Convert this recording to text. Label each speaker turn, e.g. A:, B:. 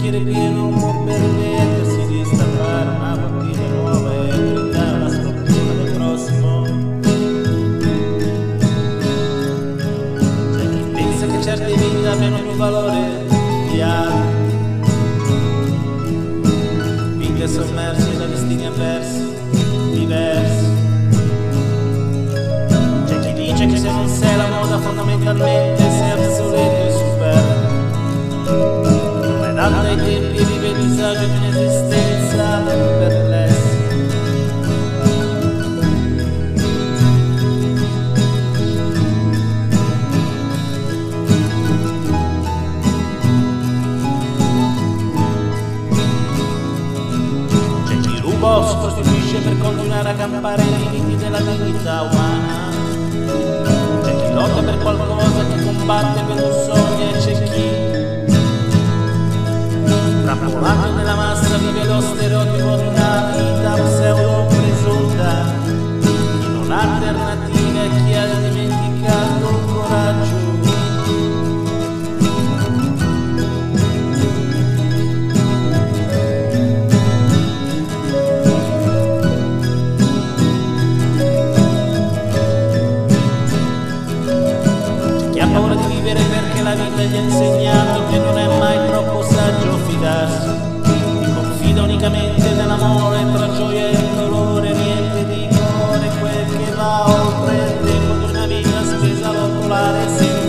A: bicchiere pieno un po' permettersi di stappare una bottiglia nuova e brindare la sfortuna del prossimo. C'è chi pensa che certe vite abbiano più valore di altre, vite sommerse da destini avversi, diversi. C'è chi dice che se non sei la moda fondamentalmente sei obsoleto e superfluo. Non è data ai tempi e vive il disagio di un'esistenza perplessa. C'è chi ruba o si costituisce per continuare a campare nei limiti della dignità umana. C'è chi lotta per qualcosa, chi combatte per un sogno e c'è chi, trappolato nella massa, vive lo stereotipo di una vita pseudo presunta. Chi non ha alternative e chi ha dimenticato il coraggio. Chi ha paura di vivere perché la vita gli ha insegnato che non è mai troppo saggio fidarsi. Chi confida unicamente nell'amore tra gioia e dolore, niente di colore, quel che va oltre il tempo di una vita spesa a lotolare senza